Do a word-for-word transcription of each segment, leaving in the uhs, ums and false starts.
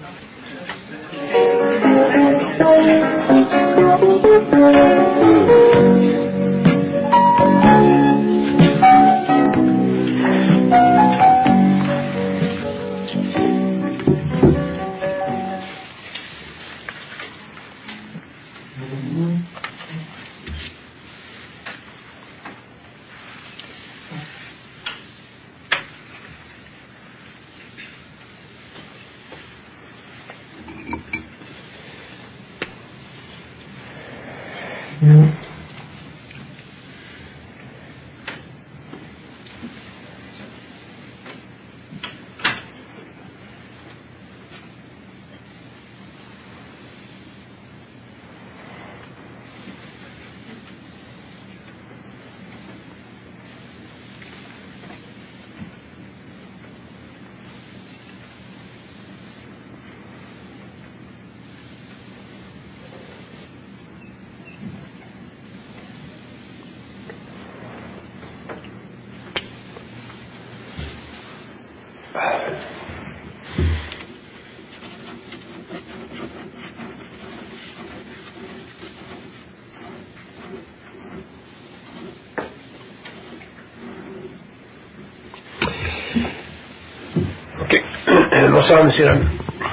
Bonsoir, monsieur Lam.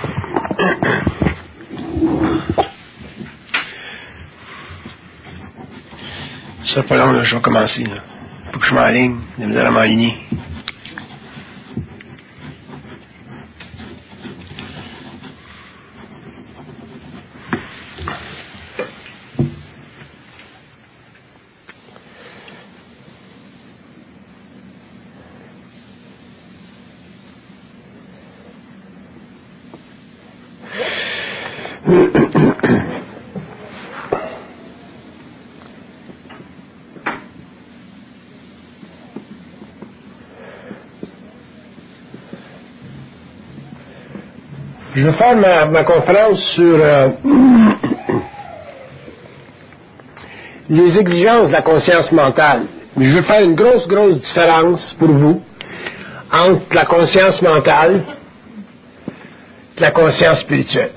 Ça sera pas long, là, je vais commencer. Là. Faut que je m'enligne. J'ai besoin de m'enligner. Je vais faire ma, ma conférence sur euh, les exigences de la conscience mentale. Je vais faire une grosse, grosse différence pour vous entre la conscience mentale et la conscience spirituelle.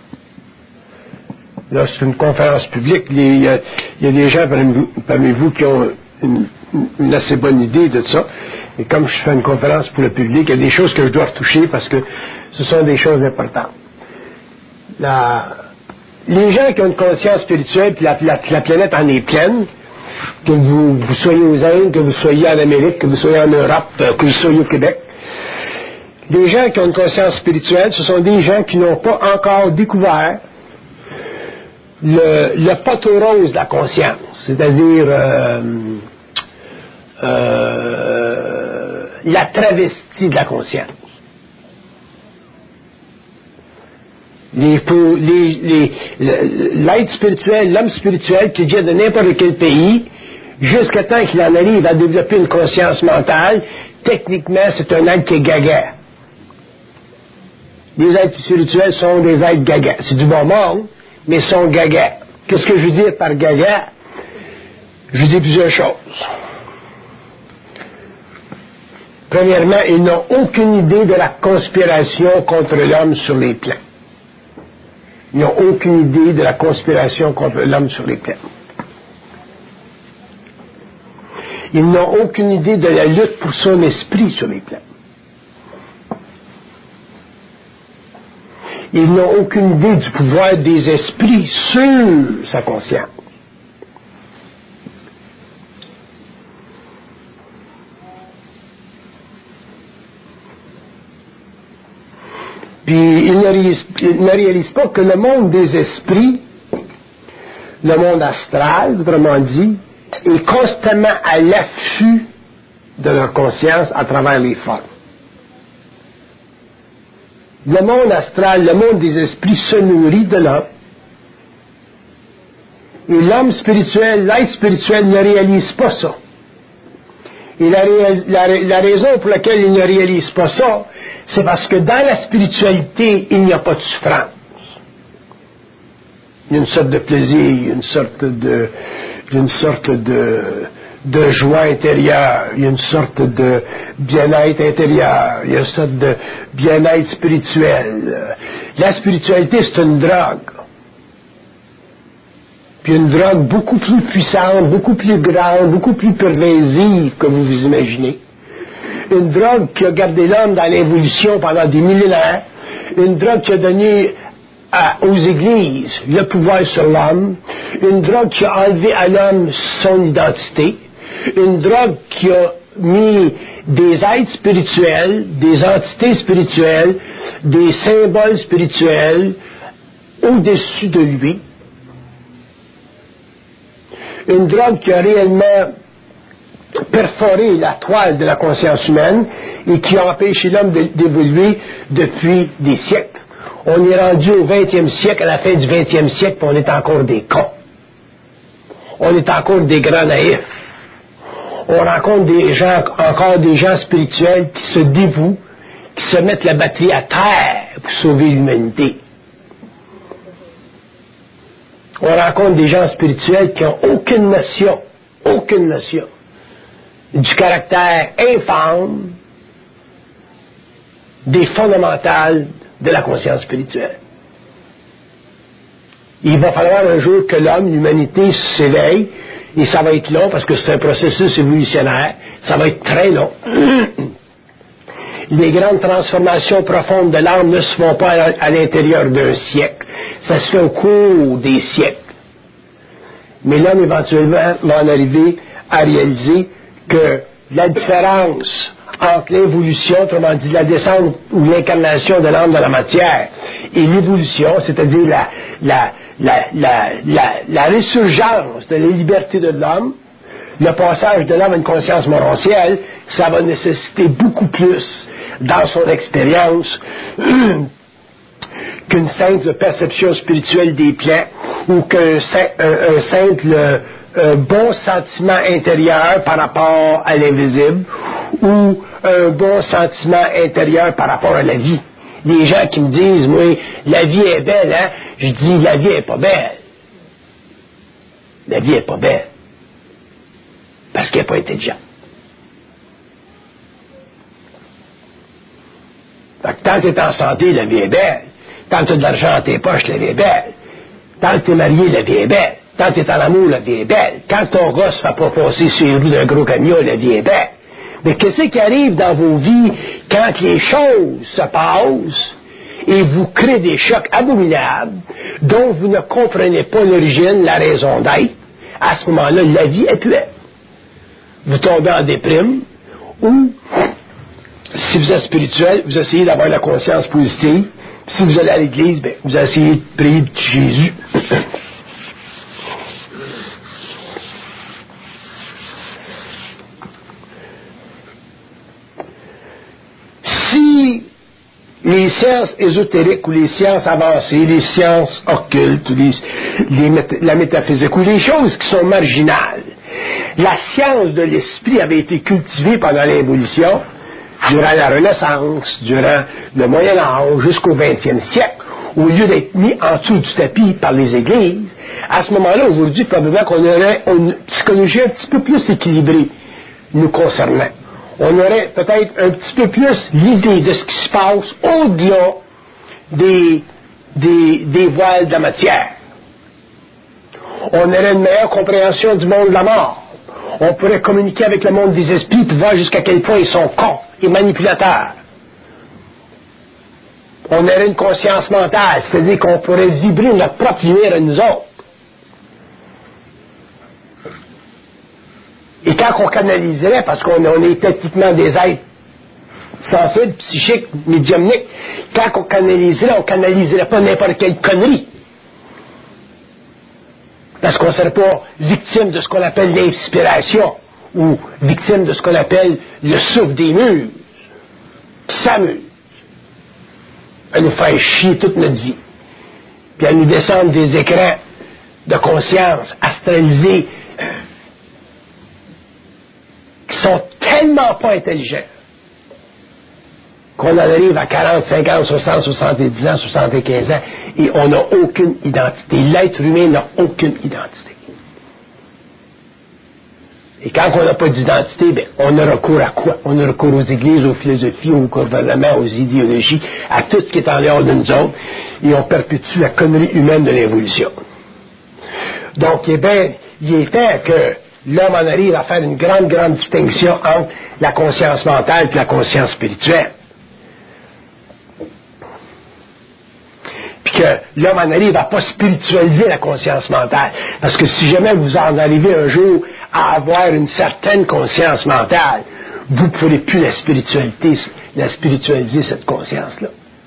Là, c'est une conférence publique. Il y a, il y a des gens parmi vous, parmi vous qui ont une, une assez bonne idée de ça. Et comme je fais une conférence pour le public, il y a des choses que je dois retoucher parce que ce sont des choses importantes. La, les gens qui ont une conscience spirituelle, puis la, la, la planète en est pleine, que vous, vous soyez aux Indes, que vous soyez en Amérique, que vous soyez en Europe, que vous soyez au Québec, les gens qui ont une conscience spirituelle, ce sont des gens qui n'ont pas encore découvert le, le poteau rose de la conscience, c'est-à-dire euh, euh, la travestie de la conscience. Les, pour, les, les, l'être spirituel, l'homme spirituel qui vient de n'importe quel pays, jusqu'à temps qu'il en arrive à développer une conscience mentale, techniquement, c'est un être qui est gaga. Les êtres spirituels sont des êtres gaga. C'est du bon monde, mais ils sont gaga. Qu'est-ce que je veux dire par gaga? Je dis plusieurs choses. Premièrement, ils n'ont aucune idée de la conspiration contre l'homme sur les plans. Ils n'ont aucune idée de la conspiration contre l'homme sur les plans. Ils n'ont aucune idée de la lutte pour son esprit sur les plans. Ils n'ont aucune idée du pouvoir des esprits sur sa conscience. Puis ils ne, réalisent, ils ne réalisent pas que le monde des esprits, le monde astral, autrement dit, est constamment à l'affût de leur conscience à travers les formes. Le monde astral, le monde des esprits se nourrit de l'homme. Et l'homme spirituel, l'être spirituel ne réalise pas ça. Et la, la, la raison pour laquelle il ne réalise pas ça, c'est parce que dans la spiritualité, il n'y a pas de souffrance. Il y a une sorte de plaisir, une sorte de, une sorte de, de joie intérieure, il y a une sorte de bien-être intérieur, il y a une sorte de bien-être spirituel. La spiritualité, c'est une drogue. Puis une drogue beaucoup plus puissante, beaucoup plus grande, beaucoup plus pervasive que vous vous imaginez. Une drogue qui a gardé l'homme dans l'évolution pendant des millénaires. Une drogue qui a donné à, aux églises le pouvoir sur l'homme. Une drogue qui a enlevé à l'homme son identité. Une drogue qui a mis des êtres spirituels, des entités spirituelles, des symboles spirituels au-dessus de lui. Une drogue qui a réellement perforé la toile de la conscience humaine et qui a empêché l'homme d'évoluer depuis des siècles. On est rendu au vingtième siècle, à la fin du vingtième siècle, puis on est encore des cons. On est encore des grands naïfs. On rencontre des gens, encore des gens spirituels qui se dévouent, qui se mettent la batterie à terre pour sauver l'humanité. On rencontre des gens spirituels qui n'ont aucune notion, aucune notion du caractère infâme des fondamentales de la conscience spirituelle. Il va falloir un jour que l'homme, l'humanité s'éveille, et ça va être long parce que c'est un processus évolutionnaire, ça va être très long. Les grandes transformations profondes de l'âme ne se font pas à l'intérieur d'un siècle, ça se fait au cours des siècles. Mais l'homme éventuellement va en arriver à réaliser que la différence entre l'évolution, autrement dit la descente ou l'incarnation de l'âme dans la matière, et l'évolution, c'est-à-dire la, la, la, la, la, la résurgence de la liberté de l'homme, le passage de l'homme à une conscience morontielle, ça va nécessiter beaucoup plus dans son expérience qu'une simple perception spirituelle des plans ou qu'un un, un simple un bon sentiment intérieur par rapport à l'invisible ou un bon sentiment intérieur par rapport à la vie. Les gens qui me disent, moi, la vie est belle, hein? Je dis, la vie est pas belle. La vie est pas belle. Parce qu'elle n'est pas intelligente. Fait que tant que tu es en santé, la vie est belle. Tant que tu as de l'argent dans tes poches, la vie est belle. Tant que tu es marié, la vie est belle. Tant que tu es en amour, la vie est belle. Quand ton gars se fait pas passer sur les roues d'un gros camion, la vie est belle. Mais qu'est-ce qui arrive dans vos vies quand les choses se passent et vous créent des chocs abominables dont vous ne comprenez pas l'origine, la raison d'être? À ce moment-là, la vie est puelle. Vous tombez en déprime ou, si vous êtes spirituel, vous essayez d'avoir la conscience positive. Si vous allez à l'église, ben, vous essayez de prier de Jésus. Si les sciences ésotériques ou les sciences avancées, les sciences occultes, les, les, la métaphysique ou les choses qui sont marginales, la science de l'esprit avait été cultivée pendant l'évolution, durant la Renaissance, durant le Moyen Âge, jusqu'au vingtième siècle, au lieu d'être mis en dessous du tapis par les églises, à ce moment-là, aujourd'hui, probablement qu'on aurait une psychologie un petit peu plus équilibrée nous concernant. On aurait peut-être un petit peu plus l'idée de ce qui se passe au-delà des, des, des voiles de la matière. On aurait une meilleure compréhension du monde de la mort. On pourrait communiquer avec le monde des esprits pour voir jusqu'à quel point ils sont cons et manipulateurs. On aurait une conscience mentale, c'est-à-dire qu'on pourrait vibrer notre propre lumière à nous autres. Et quand on canaliserait, parce qu'on on est techniquement des êtres sensibles, psychiques, médiumniques, quand on canaliserait, on canaliserait pas n'importe quelle connerie. Parce qu'on ne serait pas victime de ce qu'on appelle l'inspiration, ou victime de ce qu'on appelle le souffle des muses, qui s'amuse à nous faire chier toute notre vie, puis à nous descendre des écrans de conscience astralisés qui sont tellement pas intelligents qu'on en arrive à quarante, cinquante, soixante, soixante-dix ans, soixante-quinze ans et on n'a aucune identité. L'être humain n'a aucune identité. Et quand on n'a pas d'identité, ben, on a recours à quoi? On a recours aux églises, aux philosophies, au gouvernement, aux idéologies, à tout ce qui est en dehors de nous autres, et on perpétue la connerie humaine de l'évolution. Donc, eh bien, il est temps que l'homme en arrive à faire une grande, grande distinction entre la conscience mentale et la conscience spirituelle. Puis que l'homme en arrive à pas spiritualiser la conscience mentale. Parce que si jamais vous en arrivez un jour à avoir une certaine conscience mentale, vous ne pourrez plus la spiritualité, la spiritualiser, cette conscience-là.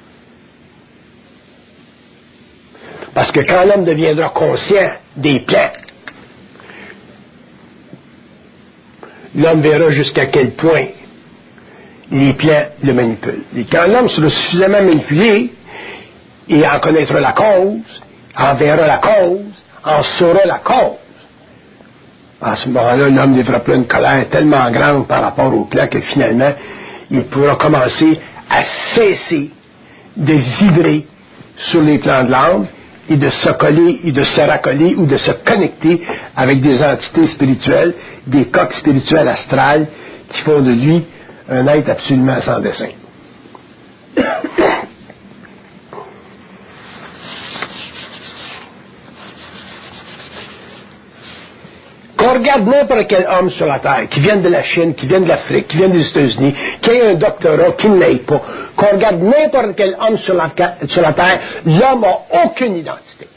Parce que quand l'homme deviendra conscient des plans, l'homme verra jusqu'à quel point les plans le manipulent. Et quand l'homme sera suffisamment manipulé, et en connaîtra la cause, en verra la cause, en saura la cause. À ce moment-là, l'homme développera une colère tellement grande par rapport au plan que finalement, il pourra commencer à cesser de vibrer sur les plans de l'âme et de se coller et de se raccoler ou de se connecter avec des entités spirituelles, des coques spirituelles astrales qui font de lui un être absolument sans dessein. Qu'on regarde n'importe quel homme sur la Terre, qui vienne de la Chine, qui vienne de l'Afrique, qui vienne des États-Unis, qui ait un doctorat, qui ne l'ait pas, qu'on regarde n'importe quel homme sur la, sur la Terre, l'homme n'a aucune identité.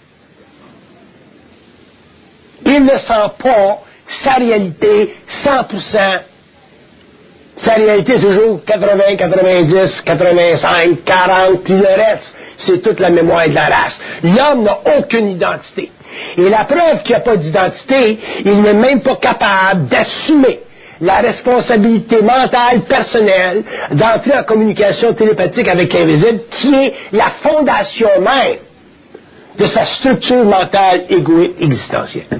Il ne sent pas sa réalité cent pour cent. Sa réalité est toujours quatre-vingts, quatre-vingt-dix, quatre-vingt-cinq, quarante, puis le reste, c'est toute la mémoire de la race. L'homme n'a aucune identité. Et la preuve qu'il n'y a pas d'identité, il n'est même pas capable d'assumer la responsabilité mentale, personnelle, d'entrer en communication télépathique avec l'invisible, qui est la fondation même de sa structure mentale égoïste existentielle.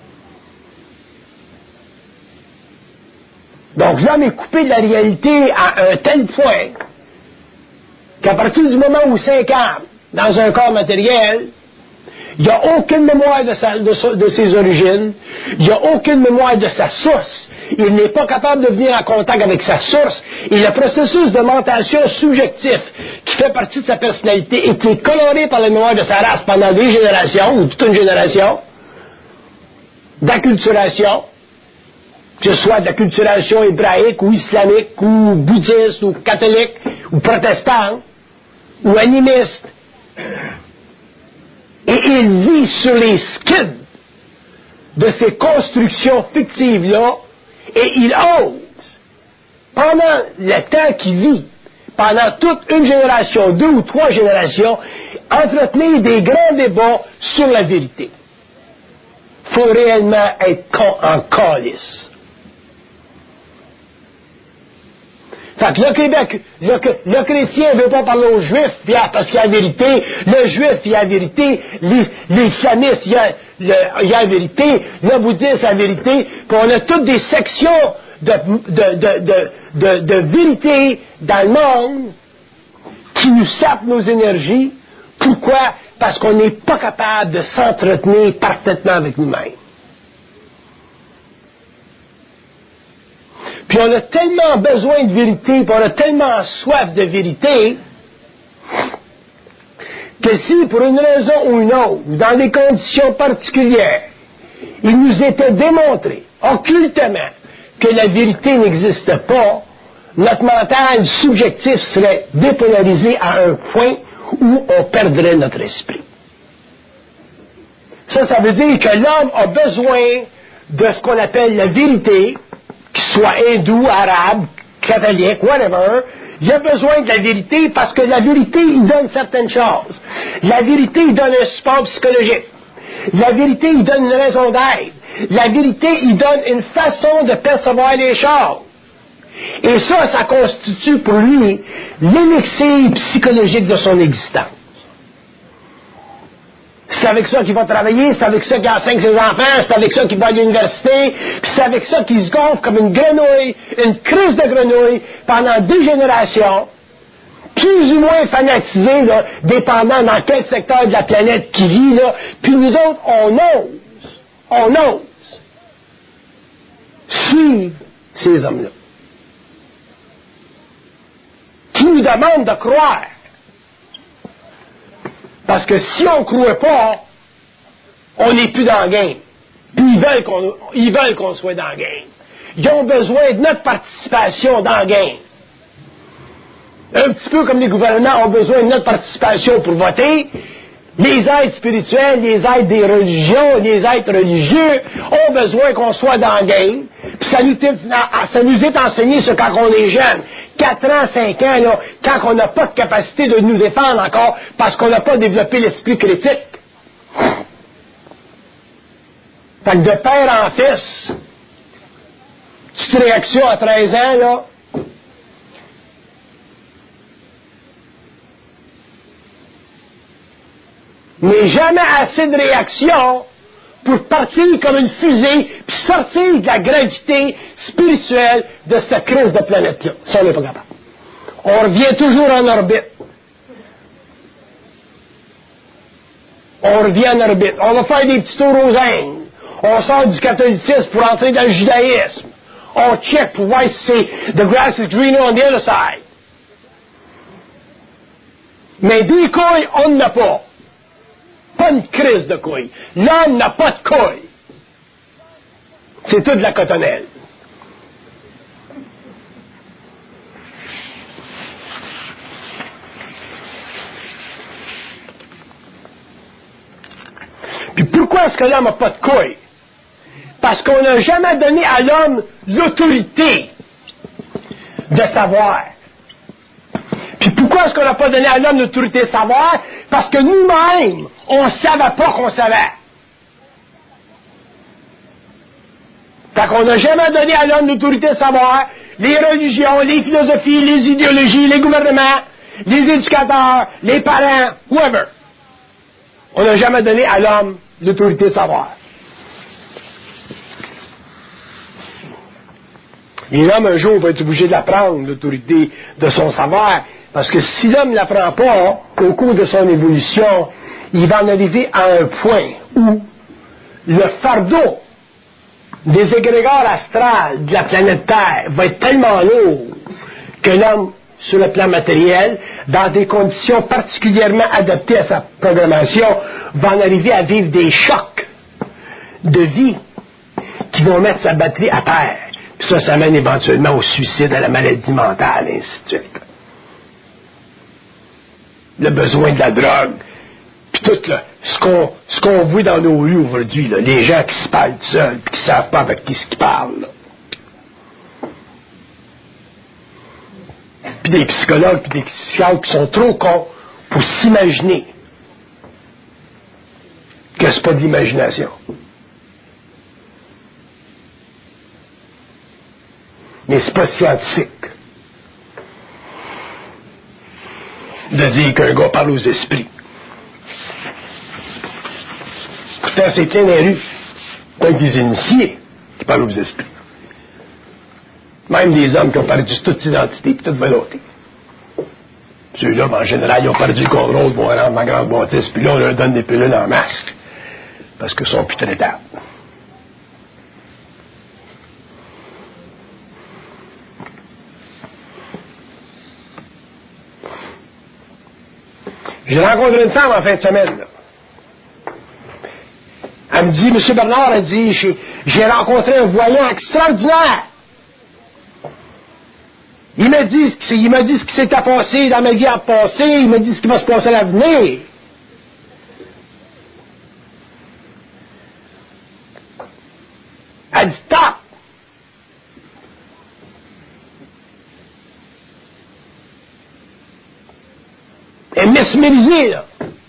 Donc l'homme est coupé de la réalité à un tel point qu'à partir du moment où il s'incarne dans un corps matériel, il n'y a aucune mémoire de, sa, de, sa, de ses origines, il n'y a aucune mémoire de sa source, il n'est pas capable de venir en contact avec sa source, et le processus de mentation subjectif qui fait partie de sa personnalité et qui est coloré par la mémoire de sa race pendant des générations, ou toute une génération, d'acculturation, que ce soit d'acculturation hébraïque ou islamique ou bouddhiste ou catholique ou protestante ou animiste. Et il vit sur les skids de ces constructions fictives-là et il ose, pendant le temps qu'il vit, pendant toute une génération, deux ou trois générations, entretenir des grands débats sur la vérité. Il faut réellement être en calice. Fait que le Québec, le, le chrétien ne veut pas parler aux Juifs, puis, parce qu'il y a la vérité, le Juif, il y a la vérité, l'islamiste, il y a, le, il y a la vérité, le bouddhiste, la vérité, puis on a toutes des sections de, de, de, de, de, de vérité dans le monde qui nous sapent nos énergies. Pourquoi? Parce qu'on n'est pas capable de s'entretenir parfaitement avec nous-mêmes. Puis on a tellement besoin de vérité, puis on a tellement soif de vérité, que si, pour une raison ou une autre, dans des conditions particulières, il nous était démontré, occultement, que la vérité n'existe pas, notre mental subjectif serait dépolarisé à un point où on perdrait notre esprit. Ça, ça veut dire que l'homme a besoin de ce qu'on appelle la vérité, qu'il soit hindou, arabe, catholique, whatever, il a besoin de la vérité parce que la vérité, il donne certaines choses. La vérité, il donne un support psychologique. La vérité, il donne une raison d'être. La vérité, il donne une façon de percevoir les choses. Et ça, ça constitue pour lui l'élixir psychologique de son existence. C'est avec ça qu'il va travailler, c'est avec ça qu'il enseigne ses enfants, c'est avec ça qu'il va à l'université, puis c'est avec ça qu'il se gonfle comme une grenouille, une crise de grenouille, pendant des générations, plus ou moins fanatisé, là, dépendant dans quel secteur de la planète qu'il vit, là, puis nous autres, on ose, on ose suivre ces hommes-là. Qui nous demandent de croire. Parce que si on ne croit pas, on n'est plus dans le game. Puis ils veulent qu'on, ils veulent qu'on soit dans le game. Ils ont besoin de notre participation dans le game. Un petit peu comme les gouvernements ont besoin de notre participation pour voter, les êtres spirituels, les êtres des religions, les êtres religieux ont besoin qu'on soit dans le game. Puis ça nous, ça nous est enseigné ça quand on est jeune. Quatre ans, cinq ans, là, quand on n'a pas de capacité de nous défendre encore parce qu'on n'a pas développé l'esprit critique. Fait que de père en fils, petite réaction à treize ans, là, mais jamais assez de réaction pour partir comme une fusée puis sortir de la gravité spirituelle de cette crise de planète-là. Ça, on n'est pas capable. On revient toujours en orbite. On revient en orbite. On va faire des petits tours aux Indes. On sort du catholicisme pour entrer dans le judaïsme. On check pour voir si c'est the grass is greener on the other side. Mais des couilles, on n'en a pas. Pas une crise de couilles. L'homme n'a pas de couilles. C'est tout de la cotonnelle. Puis pourquoi est-ce que l'homme n'a pas de couilles? Parce qu'on n'a jamais donné à l'homme l'autorité de savoir. Puis pourquoi est-ce qu'on n'a pas donné à l'homme l'autorité de savoir? Parce que nous-mêmes, on ne savait pas qu'on savait. Fait qu'on n'a jamais donné à l'homme l'autorité de savoir. Les religions, les philosophies, les idéologies, les gouvernements, les éducateurs, les parents, whoever. On n'a jamais donné à l'homme l'autorité de savoir. Et l'homme, un jour, va être obligé de l'apprendre, l'autorité de son savoir, parce que si l'homme ne l'apprend pas, au cours de son évolution, il va en arriver à un point où le fardeau des égrégores astrales de la planète Terre va être tellement lourd que l'homme, sur le plan matériel, dans des conditions particulièrement adaptées à sa programmation, va en arriver à vivre des chocs de vie qui vont mettre sa batterie à terre. Puis ça, ça mène éventuellement au suicide, à la maladie mentale, et ainsi de suite. Le besoin de la drogue. Puis tout là, ce qu'on ce qu'on voit dans nos rues aujourd'hui, là, les gens qui se parlent seuls, puis qui ne savent pas avec qui ils parlent. Là. Puis des psychologues, puis des psychiatres qui sont trop cons pour s'imaginer que c'est pas de l'imagination. Mais c'est pas scientifique de dire qu'un gars parle aux esprits. Pourtant, c'est plein dans les rues. Pas des initiés qui parlent aux esprits. Même des hommes qui ont perdu toute identité et toute volonté. Ceux-là, en général, ils ont perdu le contrôle pour rendre ma grande bâtisse, puis là, on leur donne des pilules en masque. Parce qu'ils sont plus traitables. J'ai rencontré une femme en fin de semaine, là. Elle me dit, M. Bernard, elle dit, j'ai, j'ai rencontré un voyant extraordinaire. Il m'a dit, il m'a dit ce qui s'était passé dans ma vie à passer, il m'a dit ce qui va se passer à l'avenir. Elle dit, stop! Elle est mesmérisée, là.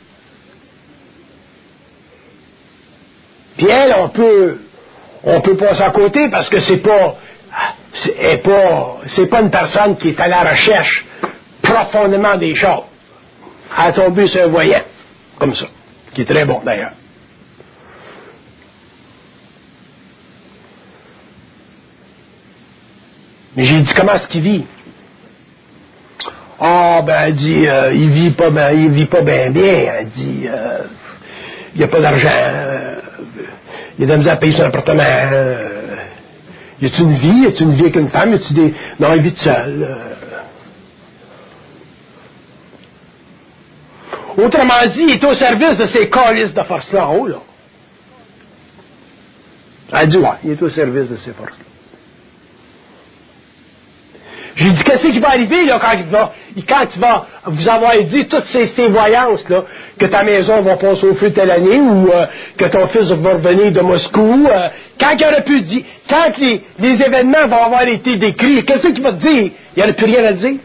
Puis elle, on peut, on peut passer à côté parce que c'est pas, c'est pas, c'est pas une personne qui est à la recherche profondément des choses. Elle a tombé sur un voyant, comme ça, qui est très bon d'ailleurs. Mais j'ai dit, comment est-ce qu'il vit? Ah, ben, elle dit, euh, il vit pas ben, il vit pas bien bien. Elle dit, euh, il n'y a pas d'argent, euh, il a de la misère à payer son appartement, euh, Y a-tu une vie? Y a-tu une vie avec une femme? Y a-tu des... Non, il vit seul. Euh... Autrement dit, il est au service de ces calices de force-là en haut, là. Elle dit, ouais, il est au service de ces forces-là. J'ai dit, qu'est-ce qui va arriver, là, quand il va, quand tu vas vous avoir dit toutes ces, ces voyances, là, que ta maison va passer au feu telle année, ou euh, que ton fils va revenir de Moscou, euh, quand il aurait pu dire, quand les, les événements vont avoir été décrits, qu'est-ce qu'il va te dire? Il n'y aurait plus rien à dire.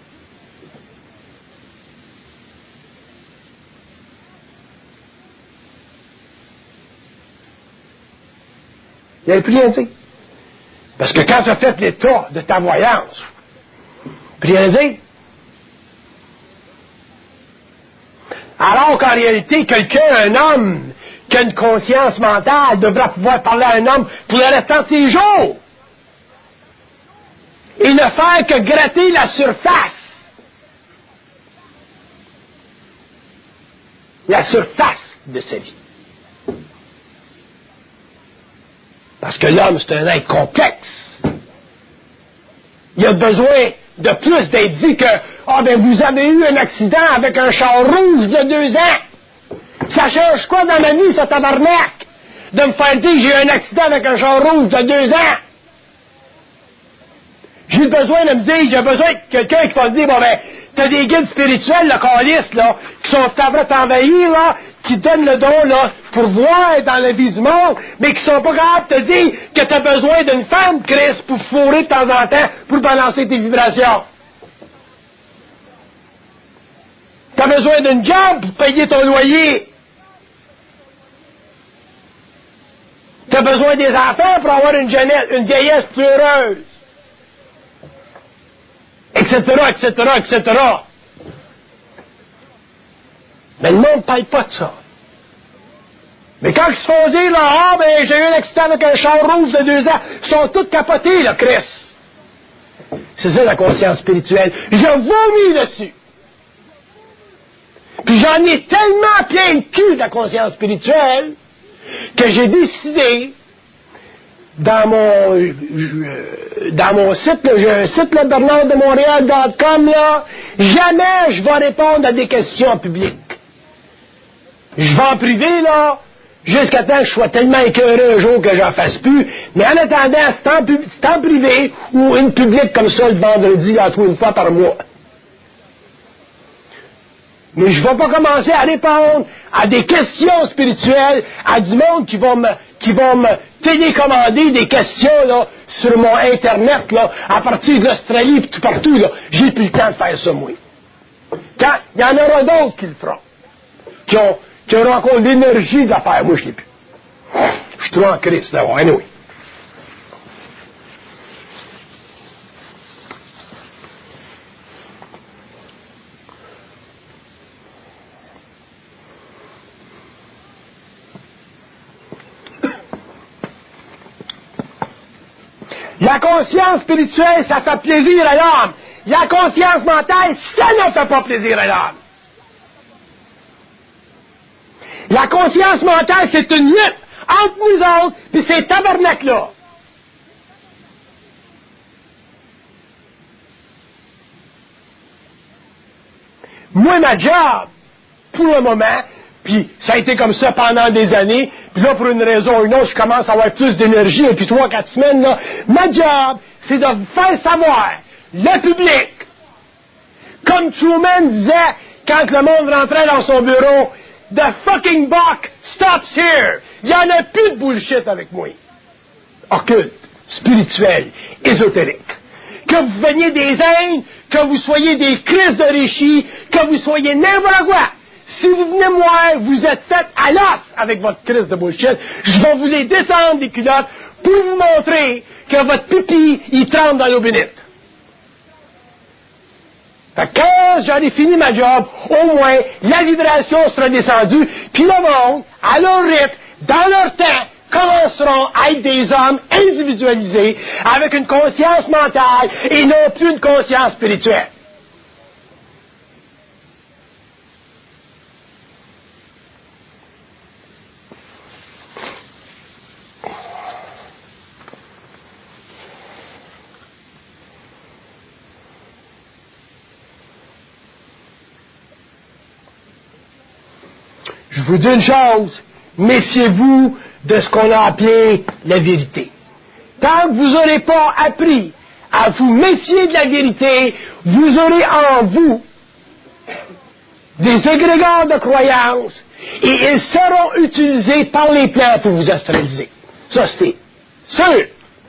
Il n'y aurait plus rien à dire. Parce que quand tu as fait l'état de ta voyance, plus rien à dire. Alors qu'en réalité, quelqu'un, un homme, qui a une conscience mentale, devra pouvoir parler à un homme pour le restant de ses jours. Et ne faire que gratter la surface. La surface de sa vie. Parce que l'homme, c'est un être complexe. Il a besoin de plus d'être dit que « Ah, oh, ben vous avez eu un accident avec un char rouge de deux ans. » Ça change quoi dans ma vie, ça tabarnak? De me faire dire que j'ai eu un accident avec un char rouge de deux ans. J'ai besoin de me dire, j'ai besoin de quelqu'un qui va me dire, bon ben, t'as des guides spirituels, le calice, là, qui sont prêts à t'envahir, là, qui donnent le don, là, pour voir dans la vie du monde, mais qui sont pas capables de te dire que t'as besoin d'une femme, Chris, pour fourrer de temps en temps, pour balancer tes vibrations. T'as besoin d'une job pour payer ton loyer. T'as besoin des enfants pour avoir une jeunesse, une vieillesse plus heureuse. Etc., etc., et cetera. Mais le monde ne parle pas de ça. Mais quand ils se font dire, là, ah, ben, j'ai eu un accident avec un char rouge de deux ans, ils sont tous capotés, là, Chris. C'est ça, la conscience spirituelle. Je vomis dessus. Puis j'en ai tellement plein le cul de la conscience spirituelle que j'ai décidé, dans mon euh, dans mon site, là, j'ai un site, là, bernard de montréal point com, là, jamais je vais répondre à des questions en public. Je vais en privé, là, jusqu'à temps que je sois tellement écœuré un jour que j'en fasse plus. Mais en attendant, c'est en, c'est en privé ou une publique comme ça le vendredi, là, une fois par mois. Mais je ne vais pas commencer à répondre à des questions spirituelles, à du monde qui va me, qui va me télécommander des questions, là, sur mon Internet, là, à partir de l'Australie et tout partout, là. J'ai plus le temps de faire ça, moi. Quand, il y en aura d'autres qui le feront. Qui ont, qui auront encore l'énergie de la faire. Moi, je l'ai plus. Je suis trop en crise, là. Anyway. La conscience spirituelle, ça fait plaisir à l'âme. La conscience mentale, ça ne fait pas plaisir à l'âme. La conscience mentale, c'est une lutte entre nous autres, puis ces tabarnak-là. Moi, ma job, pour le moment, puis ça a été comme ça pendant des années, puis là, pour une raison ou une autre, je commence à avoir plus d'énergie, et puis trois, quatre semaines, là, ma job, c'est de vous faire savoir, le public, comme Truman disait quand le monde rentrait dans son bureau, « The fucking buck stops here ». Il n'y en a plus de bullshit avec moi. Occulte, spirituel, ésotérique. Que vous veniez des Indes, que vous soyez des crises de Rishi, que vous soyez n'importe quoi. Si vous venez me voir, vous êtes fait à l'os avec votre crise de bullshit. Je vais vous les descendre des culottes pour vous montrer que votre pipi, il trempe dans l'eau bénite. Fait que quand j'aurai fini ma job, au moins, la vibration sera descendue, puis le monde, à leur rythme, dans leur temps, commenceront à être des hommes individualisés, avec une conscience mentale et non plus une conscience spirituelle. je vous dis une chose, méfiez-vous de ce qu'on a appelé la vérité. Tant que vous n'aurez pas appris à vous méfier de la vérité, vous aurez en vous des égrégores de croyances et ils seront utilisés par les plans pour vous astraliser. Ça, c'est sûr.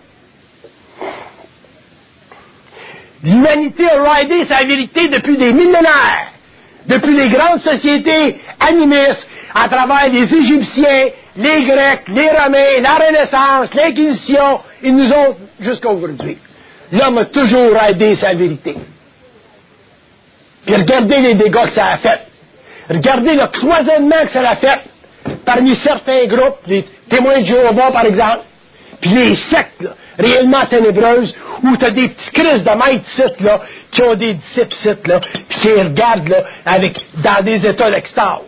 L'humanité a ridé sa vérité depuis des millénaires, depuis les grandes sociétés animistes, à travers les Égyptiens, les Grecs, les Romains, la Renaissance, l'Inquisition, et nous autres jusqu'à aujourd'hui. L'homme a toujours ridé sa vérité. Puis regardez les dégâts que ça a fait. Regardez le cloisonnement que ça a fait parmi certains groupes, les témoins de Jéhovah par exemple, puis les sectes là, réellement ténébreuses, où tu as des petits Christ de maître sites, là, qui ont des disciples sites, là, puis qui les regardent là, avec, dans des états d'extase.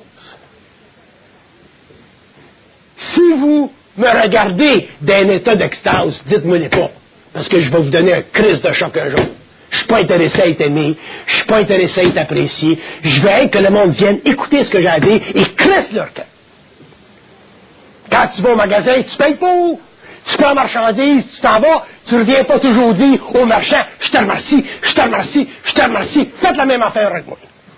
Si vous me regardez d'un état d'extase, dites-moi-les pas, parce que je vais vous donner un Christ de choc un jour. Je suis pas intéressé à être aimé, je suis pas intéressé à être apprécié, je veux que le monde vienne écouter ce que j'ai à dire et crisse leur camp. Quand tu vas au magasin, tu payes pour, tu prends marchandise, tu t'en vas, tu reviens pas toujours dire au marchand, je te remercie, je te remercie, je te remercie, faites la même affaire avec moi.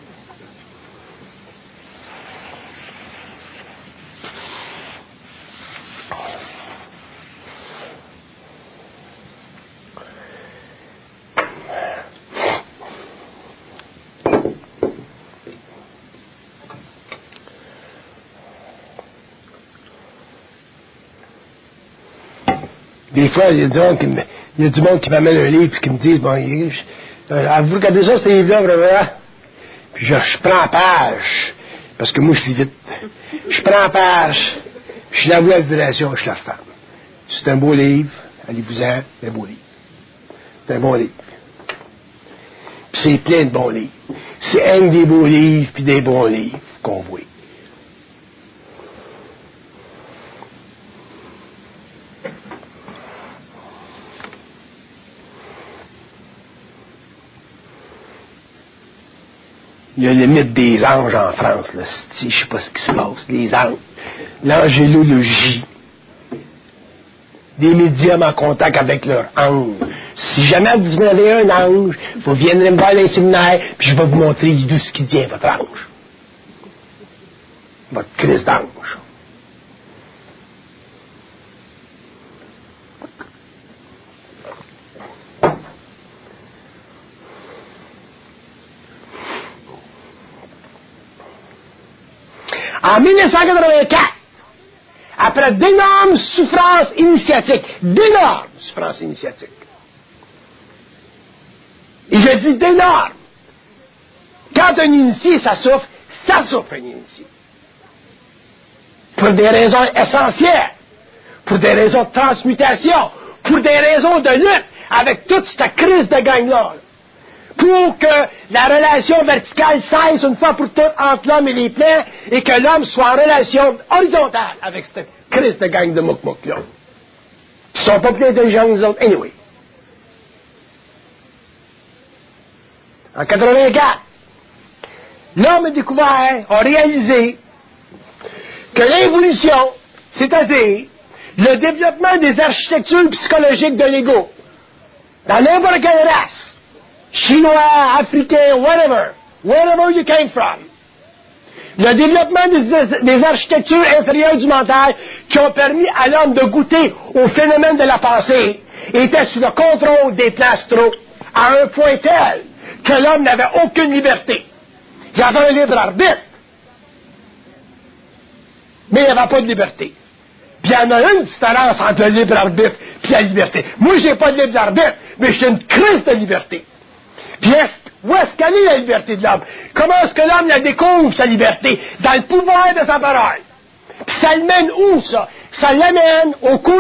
Des fois, il y a du monde qui, me, il y a du monde qui m'amène un livre et qui me disent, bon, je, euh, vous regardez ça, ce livre-là, vraiment? Puis je, je prends page, parce que moi, je lis vite. Je prends page, puis je l'avoue à la révélation, je la referme. C'est un beau livre, allez-vous-en, c'est un beau livre. C'est un bon livre. Puis c'est plein de bons livres. C'est un des beaux livres, puis des bons livres qu'on voit. Il y a le mythe des anges en France, là. Je ne sais pas ce qui se passe. Les anges. L'angélologie. Des médiums en contact avec leur ange. Si jamais vous avez un ange, vous viendrez me voir dans les séminaires, puis je vais vous montrer d'où ce qui vient votre ange. Votre Christ d'ange. En mille neuf cent quatre-vingt-quatre, après d'énormes souffrances initiatiques, d'énormes souffrances initiatiques, et je dis d'énormes, quand un initié, ça souffre, ça souffre un initié. Pour des raisons essentielles, pour des raisons de transmutation, pour des raisons de lutte avec toute cette crise de gang-là. Pour que la relation verticale cesse une fois pour toutes entre l'homme et les plans et que l'homme soit en relation horizontale avec cette crise de gang de mouk-mouk-là. Ils sont pas plus intelligents que nous autres, anyway. En quatre-vingt-quatre, l'homme a découvert, a réalisé que l'évolution, c'est-à-dire le développement des architectures psychologiques de l'ego, dans n'importe quelle race, chinois, africain, whatever, wherever you came from, le développement des, des architectures inférieures du mental qui ont permis à l'homme de goûter au phénomène de la pensée était sous le contrôle des plans astraux à un point tel que l'homme n'avait aucune liberté. Il avait un libre arbitre, mais il n'y avait pas de liberté. Puis il y en a une différence entre le libre arbitre et la liberté. Moi, j'ai pas de libre arbitre, mais j'ai une crise de liberté. Puis est, où est-ce qu'elle est la liberté de l'homme? Comment est-ce que l'homme la découvre, sa liberté? Dans le pouvoir de sa parole. Puis ça le mène où, ça? Ça l'amène au cours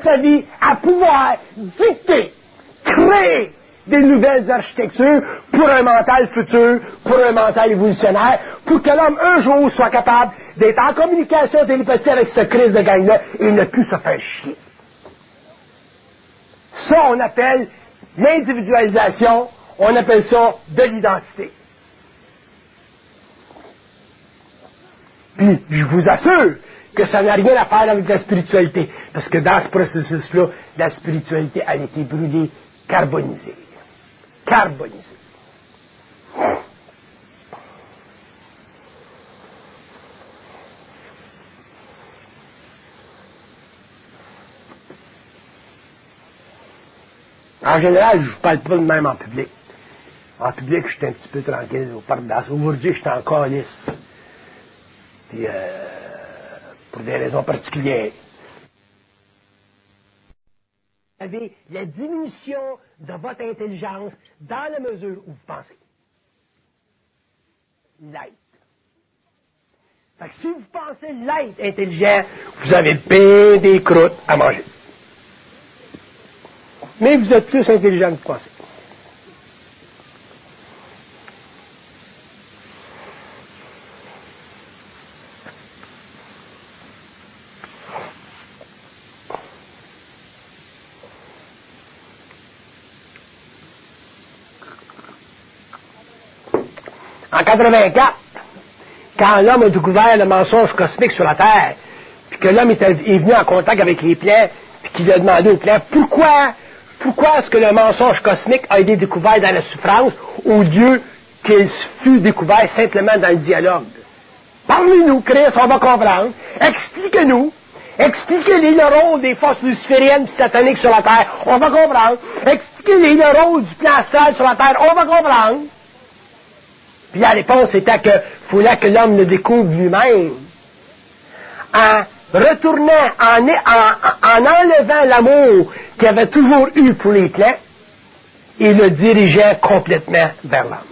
sa vie à pouvoir dicter, créer des nouvelles architectures pour un mental futur, pour un mental évolutionnaire, pour que l'homme, un jour, soit capable d'être en communication télépathique avec cette crise de gang-là et ne plus se faire chier. Ça, on appelle l'individualisation, on appelle ça de l'identité. Puis, je vous assure que ça n'a rien à faire avec la spiritualité, parce que dans ce processus-là, la spiritualité a été brûlée, carbonisée. Carbonisée. En général, je ne parle pas de même en public. En public, je suis un petit peu tranquille au parc d'as. Aujourd'hui, je suis en calice. Puis, euh, pour des raisons particulières. Vous avez la diminution de votre intelligence dans la mesure où vous pensez. L'être. Fait que si vous pensez l'être intelligent, vous avez bien des croûtes à manger. Mais vous êtes plus intelligent que vous pensez. En quatre-vingt-quatre, quand l'homme a découvert le mensonge cosmique sur la Terre, puis que l'homme est, est venu en contact avec les plans, puis qu'il a demandé aux plans, pourquoi, pourquoi est-ce que le mensonge cosmique a été découvert dans la souffrance au lieu qu'il fût découvert simplement dans le dialogue? Parlez-nous, Christ, on va comprendre. Expliquez-nous. Expliquez-les le rôle des forces lucifériennes et sataniques sur la Terre. On va comprendre. Expliquez-les le rôle du plan astral sur la Terre. On va comprendre. Puis la réponse était qu'il fallait que l'homme le découvre lui-même. En retournant, en, en, en enlevant l'amour qu'il avait toujours eu pour les plans, et le dirigeant complètement vers l'homme.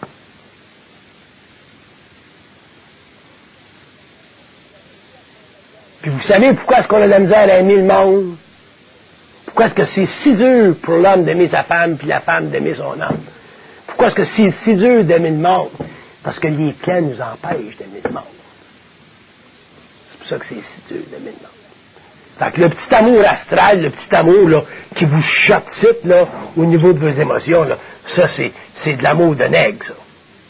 Puis vous savez pourquoi est-ce qu'on a de la misère à aimer le monde? Pourquoi est-ce que c'est si dur pour l'homme d'aimer sa femme, puis la femme d'aimer son homme? Pourquoi est-ce que c'est si dur d'aimer le monde? Parce que les plans nous empêchent d'aimer le monde. C'est pour ça que c'est si dur d'aimer le monde. Fait que le petit amour astral, le petit amour là, qui vous choque là, au niveau de vos émotions, là, ça c'est, c'est de l'amour de nègre, ça.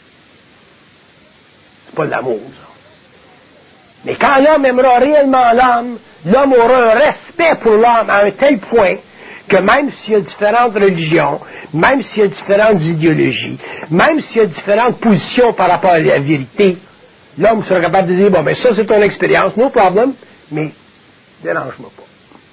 C'est pas de l'amour, ça. Mais quand l'homme aimera réellement l'homme, l'homme aura un respect pour l'homme à un tel point que même s'il y a différentes religions, même s'il y a différentes idéologies, même s'il y a différentes positions par rapport à la vérité, l'homme sera capable de dire, bon, ben ça c'est ton expérience, no problem, mais dérange-moi pas.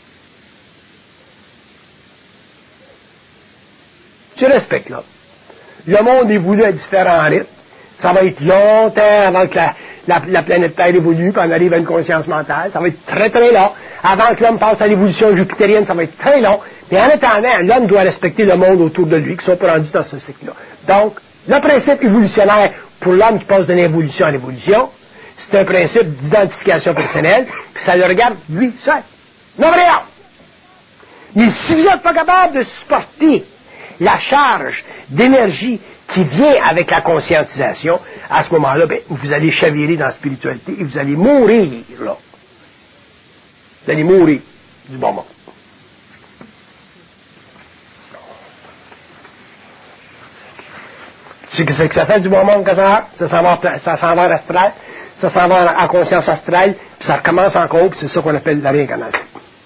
Tu respectes l'homme. Le monde évolue à différents rythmes. Ça va être longtemps avant que la, la, la planète Terre évolue, puis on arrive à une conscience mentale. Ça va être très, très long. Avant que l'homme passe à l'évolution jupitérienne, ça va être très long. Mais en attendant, l'homme doit respecter le monde autour de lui, qui sont pas rendus dans ce cycle-là. Donc, le principe évolutionnaire pour l'homme qui passe de l'évolution à l'évolution, c'est un principe d'identification personnelle, puis ça le regarde lui seul. Non, rien. Mais si vous n'êtes pas capable de supporter la charge d'énergie qui vient avec la conscientisation, à ce moment-là, ben, vous allez chavirer dans la spiritualité et vous allez mourir, là. Vous allez mourir du bon monde. Tu sais que c'est que ça fait du bon monde, que ça, ça s'en va, ça s'en va en astral, ça s'en va en conscience astrale, puis ça recommence encore, puis c'est ça qu'on appelle la réincarnation.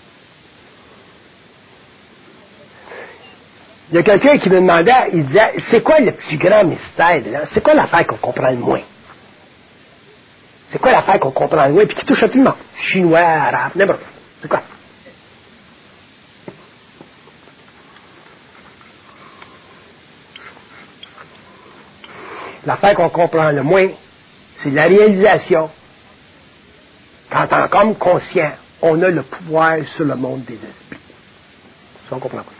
Il y a quelqu'un qui me demandait, il disait, c'est quoi le plus grand mystère? C'est quoi l'affaire qu'on comprend le moins? C'est quoi l'affaire qu'on comprend le moins, puis qui touche à tout le monde? Chinois, arabe, n'importe quoi. C'est quoi? L'affaire qu'on comprend le moins, c'est la réalisation qu'en tant qu'homme conscient, on a le pouvoir sur le monde des esprits. Ça, on comprend pas.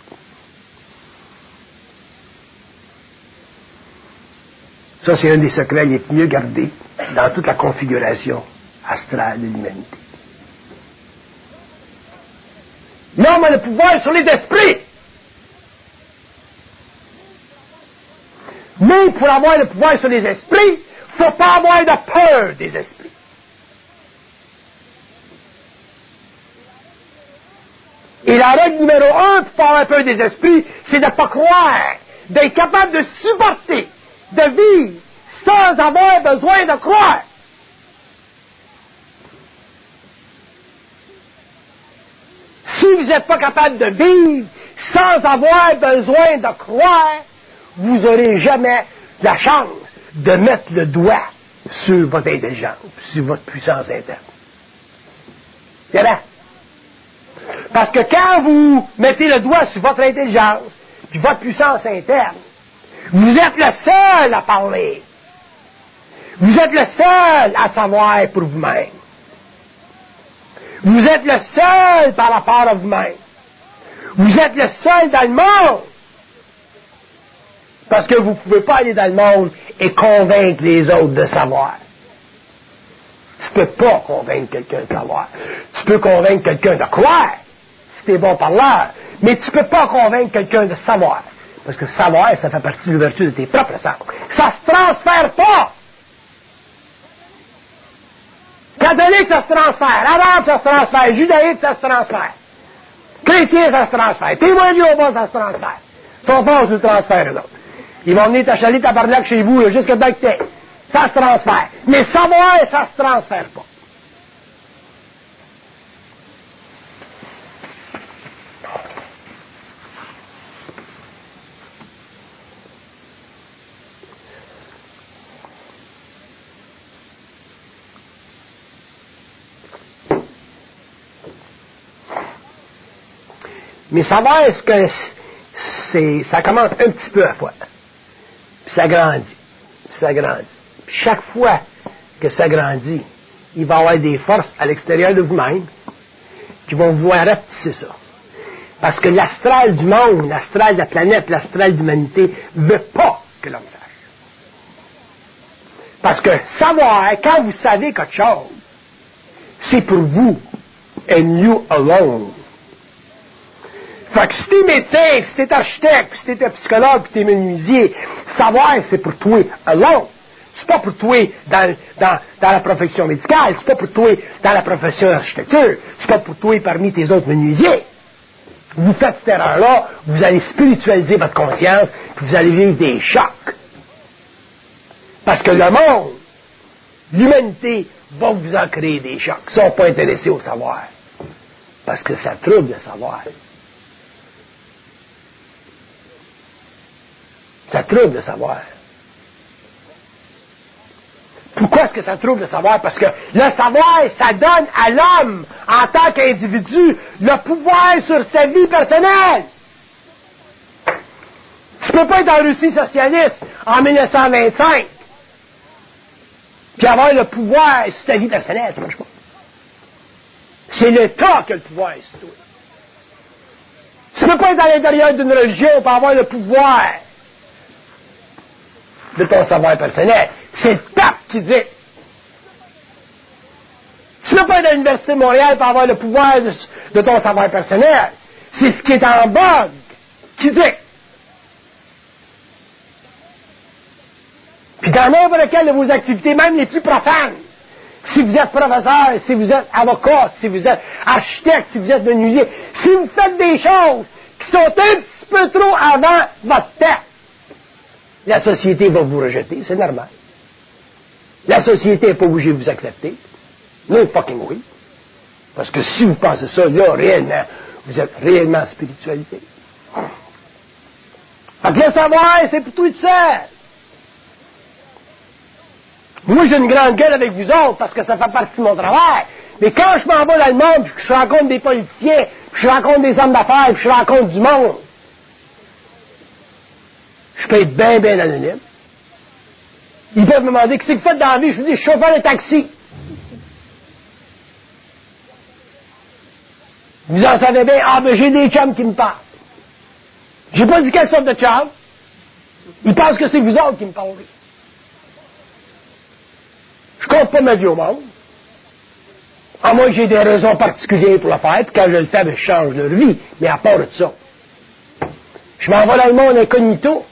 Ça, c'est un des secrets les mieux gardés dans toute la configuration astrale de l'humanité. L'homme a le pouvoir sur les esprits. Mais pour avoir le pouvoir sur les esprits, il ne faut pas avoir de peur des esprits. Et la règle numéro un pour pas avoir peur des esprits, c'est de ne pas croire, d'être capable de supporter, de vivre sans avoir besoin de croire. Si vous n'êtes pas capable de vivre sans avoir besoin de croire, vous n'aurez jamais la chance de mettre le doigt sur votre intelligence, sur votre puissance interne. C'est vrai? Parce que quand vous mettez le doigt sur votre intelligence, puis votre puissance interne, vous êtes le seul à parler. Vous êtes le seul à savoir pour vous-même. Vous êtes le seul par rapport à vous-même. Vous êtes le seul dans le monde. Parce que vous ne pouvez pas aller dans le monde et convaincre les autres de savoir. Tu ne peux pas convaincre quelqu'un de savoir. Tu peux convaincre quelqu'un de croire, si tu es bon parleur, mais tu ne peux pas convaincre quelqu'un de savoir. Parce que savoir, ça fait partie de l'ouverture de tes propres sens. Ça ne se transfère pas. Catholique, ça se transfère. Arabe, ça se transfère. Judaïque, ça se transfère. Chrétien, ça se transfère. Témoin de Jéhovah, ça se transfère. Son fort se transfère, eux autres. Ils vont venir t'achaler ta barnaque chez vous, là, jusqu'à temps que t'es. Ça se transfère. Mais savoir, ça se transfère pas. Mais savoir, est-ce que c'est, ça commence un petit peu à la fois. Puis ça grandit. Puis ça grandit. Puis chaque fois que ça grandit, il va y avoir des forces à l'extérieur de vous-même qui vont vouloir rapetisser ça. Parce que l'astral du monde, l'astral de la planète, l'astral de l'humanité ne veut pas que l'homme sache. Parce que savoir, quand vous savez quelque chose, c'est pour vous. And you alone. Fait que si t'es médecin, si t'es architecte, si t'es psychologue, si t'es menuisier, savoir, c'est pour toi alone. C'est pas pour toi dans, dans, dans la profession médicale, c'est pas pour toi dans la profession d'architecture, c'est pas pour toi parmi tes autres menuisiers. Vous faites cette erreur-là, vous allez spiritualiser votre conscience, puis vous allez vivre des chocs. Parce que le monde, l'humanité, va vous en créer des chocs. Ils ne sont pas intéressés au savoir. Parce que ça trouble le savoir. Ça trouble le savoir. Pourquoi est-ce que ça trouble le savoir? Parce que le savoir, ça donne à l'homme, en tant qu'individu, le pouvoir sur sa vie personnelle. Tu ne peux pas être en Russie socialiste en dix-neuf cent vingt-cinq puis avoir le pouvoir sur sa vie personnelle. Ça ne marche pas. C'est l'État qui a le pouvoir sur toi. Tu ne peux pas être à l'intérieur d'une religion pour avoir le pouvoir de ton savoir personnel. C'est le pape qui dit. Tu ne peux pas être à l'Université de Montréal pour avoir le pouvoir de, de ton savoir personnel. C'est ce qui est en vogue qui dit. Puis dans n'importe quelle de vos activités, même les plus profanes, si vous êtes professeur, si vous êtes avocat, si vous êtes architecte, si vous êtes menuisier, si vous faites des choses qui sont un petit peu trop avant votre temps, la société va vous rejeter, c'est normal. La société n'est pas obligée de vous accepter. Non, fucking oui. Parce que si vous pensez ça, là, réellement, vous êtes réellement spiritualisé. Fait que le savoir, c'est pour tout seul. Moi, j'ai une grande gueule avec vous autres parce que ça fait partie de mon travail. Mais quand je m'en vais dans le monde, puis que je rencontre des politiciens, puis je rencontre des hommes d'affaires, puis je rencontre du monde, je peux être bien, bien anonyme. Ils peuvent me demander qu'est-ce que vous faites dans la vie. Je vous dis, je suis chauffeur de taxi. Vous en savez bien, ah, ben j'ai des chums qui me parlent. J'ai pas dit quelle sorte de chums. Ils pensent que c'est vous autres qui me parlez. Je compte pas ma vie au monde. À moins que j'ai des raisons particulières pour le faire, puis quand je le fais, ben, je change leur vie. Mais à part de ça, je m'en vais dans le monde incognito.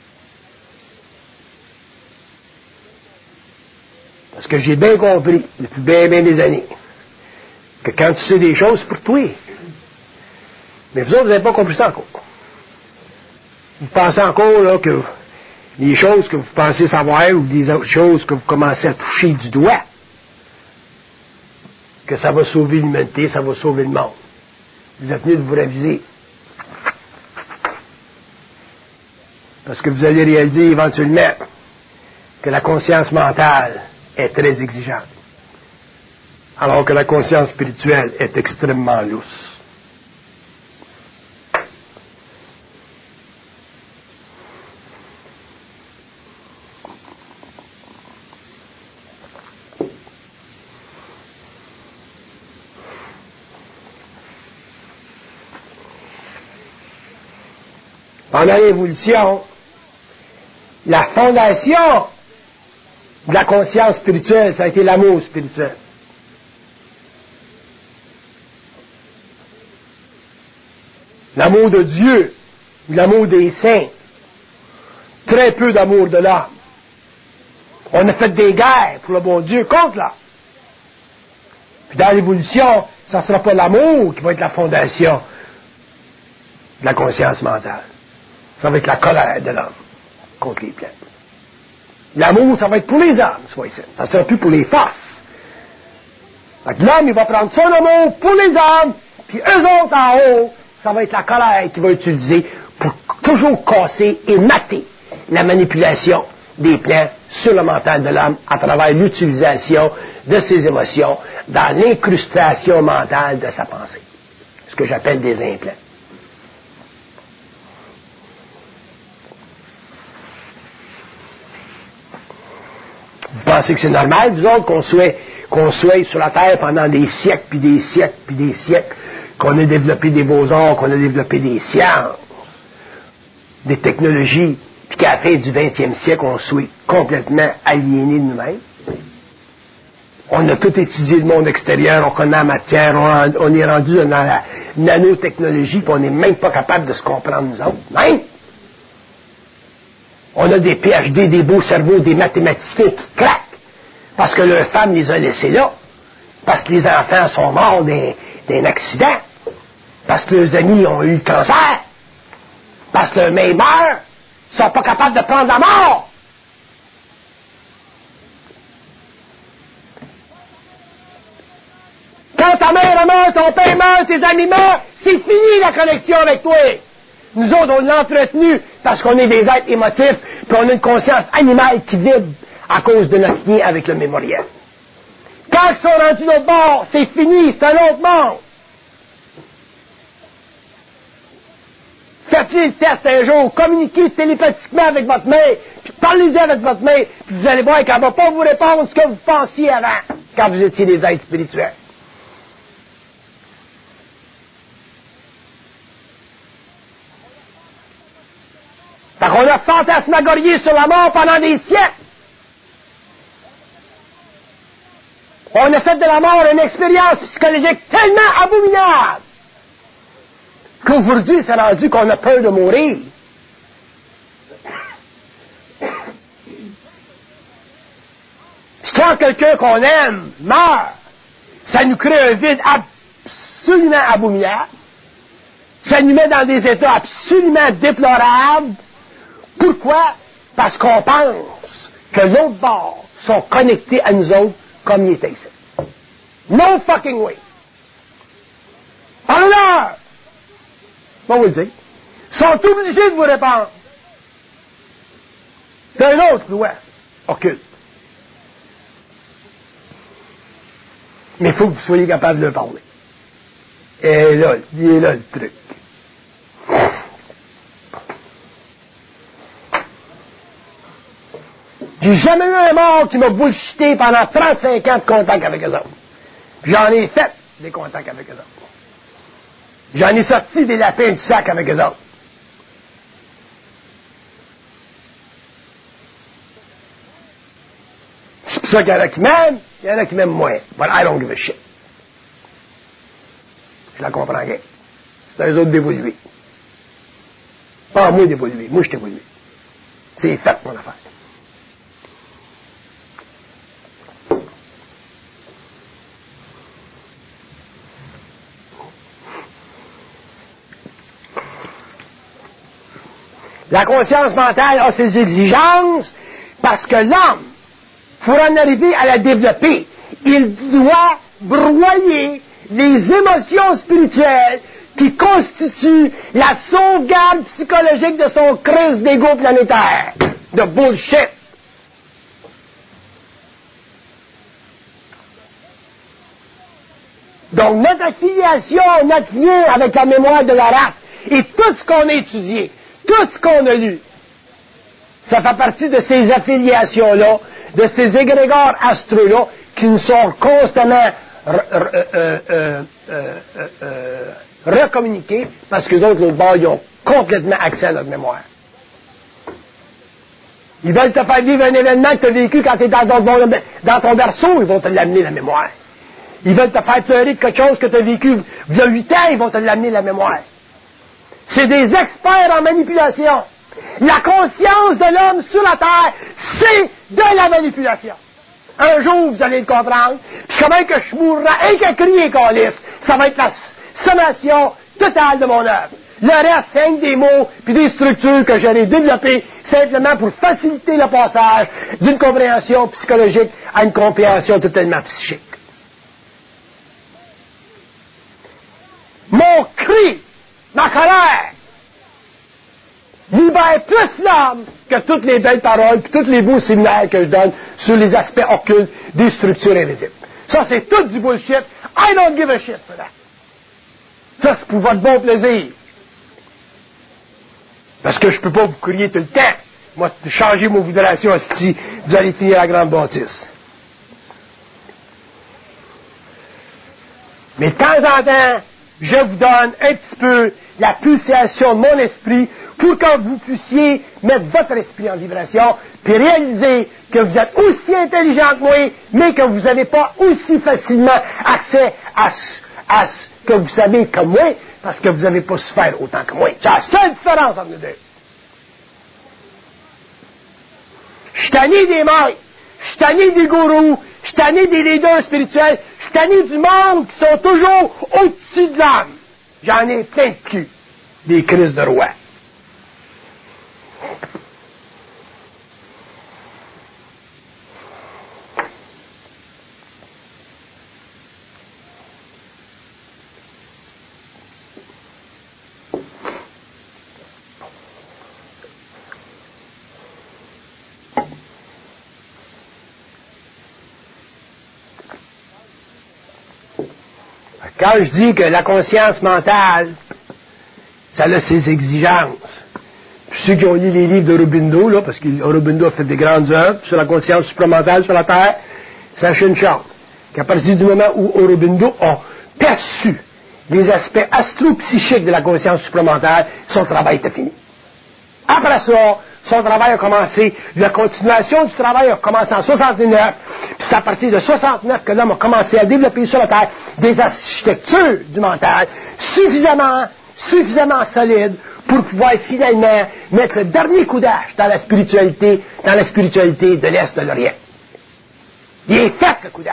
Parce que j'ai bien compris, depuis bien, bien des années, que quand tu sais des choses, c'est pour toi. Mais vous autres, vous n'avez pas compris ça encore. Vous pensez encore là, que les choses que vous pensez savoir ou des autres choses que vous commencez à toucher du doigt, que ça va sauver l'humanité, ça va sauver le monde. Vous êtes venu de vous réviser. Parce que vous allez réaliser éventuellement que la conscience mentale est très exigeante, alors que la conscience spirituelle est extrêmement lousse. Pendant l'évolution, la fondation de la conscience spirituelle, ça a été l'amour spirituel. L'amour de Dieu, l'amour des saints, très peu d'amour de l'homme. On a fait des guerres pour le bon Dieu contre l'homme. Puis dans l'évolution, ça ne sera pas l'amour qui va être la fondation de la conscience mentale. Ça va être la colère de l'homme contre les planètes. L'amour, ça va être pour les hommes, soyez ça. Ça ne sera plus pour les forces. Fait que l'homme, il va prendre son amour pour les hommes, puis eux autres en haut, ça va être la colère qu'il va utiliser pour toujours casser et mater la manipulation des plans sur le mental de l'homme à travers l'utilisation de ses émotions dans l'incrustation mentale de sa pensée. Ce que j'appelle des implants. Vous pensez que c'est normal, vous autres, qu'on soit, qu'on soit sur la Terre pendant des siècles, puis des siècles, puis des siècles, qu'on ait développé des beaux-arts, qu'on ait développé des sciences, des technologies, puis qu'à la fin du vingtième siècle, on soit complètement aliéné de nous-mêmes? On a tout étudié le monde extérieur, on connaît la matière, on, on est rendu dans la nanotechnologie, puis on n'est même pas capable de se comprendre nous autres. Même! On a des P H D, des beaux cerveaux, des mathématiciens qui craquent parce que leurs femmes les a laissés là, parce que les enfants sont morts d'un, d'un accident, parce que leurs amis ont eu le cancer, parce que leurs mères meurent, ils sont pas capables de prendre la mort. Quand ta mère meurt, ton père meurt, tes amis meurent, c'est fini la connexion avec toi. Nous autres, on l'a entretenu parce qu'on est des êtres émotifs, puis on a une conscience animale qui vibre à cause de notre lien avec le mémoriel. Quand ils sont rendus de l'autre bord, c'est fini, c'est un autre monde. Faites-le le test un jour, communiquez télépathiquement avec votre mère, puis parlez-y avec votre mère, puis vous allez voir qu'elle ne va pas vous répondre ce que vous pensiez avant, quand vous étiez des êtres spirituels. Fait qu'on a fantasmagorié sur la mort pendant des siècles. On a fait de la mort une expérience psychologique tellement abominable qu'aujourd'hui, c'est rendu qu'on a peur de mourir. Puis quand quelqu'un qu'on aime meurt, ça nous crée un vide absolument abominable. Ça nous met dans des états absolument déplorables. Pourquoi? Parce qu'on pense que l'autre bord sont connectés à nous autres comme ils étaient ici. No fucking way. Alors, on va vous le dire, sont obligés de vous répondre d'un autre ouest occulte. Mais il faut que vous soyez capable de le parler. Et là, il est là le truc. J'ai jamais eu un mort qui m'a bullshité pendant trente-cinq ans de contact avec eux autres. J'en ai fait des contacts avec eux autres. J'en ai sorti des lapins du sac avec eux autres. C'est pour ça qu'il y en a qui m'aiment, il y en a qui m'aiment moins. But I don't give a shit. je la comprends bien. C'est eux autres d'évoluer. Pas moi d'évoluer, moi je t'évolue. C'est fait, mon affaire. La conscience mentale a ses exigences parce que l'homme, pour en arriver à la développer, il doit broyer les émotions spirituelles qui constituent la sauvegarde psychologique de son crise d'ego planétaire. De bullshit. Donc notre affiliation, notre lien avec la mémoire de la race et tout ce qu'on a étudié, tout ce qu'on a lu, ça fait partie de ces affiliations-là, de ces égrégores astraux-là, qui nous sont constamment re, re, euh, euh, euh, euh, recommuniqués, parce que les autres, l'autre bord, ils ont complètement accès à notre mémoire. Ils veulent te faire vivre un événement que tu as vécu quand tu es dans ton, dans ton berceau, ils vont te l'amener, la mémoire. Ils veulent te faire pleurer de quelque chose que tu as vécu il y a huit ans, ils vont te l'amener, la mémoire. C'est des experts en manipulation. La conscience de l'homme sur la terre, c'est de la manipulation. Un jour, vous allez le comprendre, puis comment que je mourrai, et que crier câlisse, ça va être la sommation totale de mon œuvre. Le reste, c'est un des mots, puis des structures que j'aurais développées simplement pour faciliter le passage d'une compréhension psychologique à une compréhension totalement psychique. Mon cri, ma colère, libère plus l'âme que toutes les belles paroles et tous les beaux séminaires que je donne sur les aspects occultes des structures invisibles. Ça, c'est tout du bullshit. I don't give a shit for that. Ça, c'est pour votre bon plaisir. Parce que je ne peux pas vous crier tout le temps. Moi, changer mon vibration, si vous allez finir la grande bâtisse. Mais de temps en temps, je vous donne un petit peu la pulsation de mon esprit pour que vous puissiez mettre votre esprit en vibration puis réaliser que vous êtes aussi intelligent que moi, mais que vous n'avez pas aussi facilement accès à ce, à ce que vous savez comme moi, parce que vous n'avez pas souffert autant que moi. C'est la seule différence entre nous deux. Je suis tanné des maîtres, je suis tanné des gourous, je suis tanné des leaders spirituels, je suis tanné du monde qui sont toujours au-dessus de l'âme. J'en ai plein de cul, des crises de roi. Quand je dis que la conscience mentale, ça a ses exigences. Puis ceux qui ont lu les livres d'Aurobindo, là, parce qu'Aurobindo a fait des grandes œuvres sur la conscience supramentale sur la Terre, sachez une chose, qu'à partir du moment où Aurobindo a perçu les aspects astro-psychiques de la conscience supramentale, son travail était fini. Après ça, son travail a commencé, la continuation du travail a commencé en soixante-neuf, puis c'est à partir de soixante-neuf que l'homme a commencé à développer sur la Terre des architectures du mental suffisamment, suffisamment solides pour pouvoir finalement mettre le dernier coup d'âge dans la spiritualité, dans la spiritualité de l'Est de l'Orient. Il est fait le coup d'âge.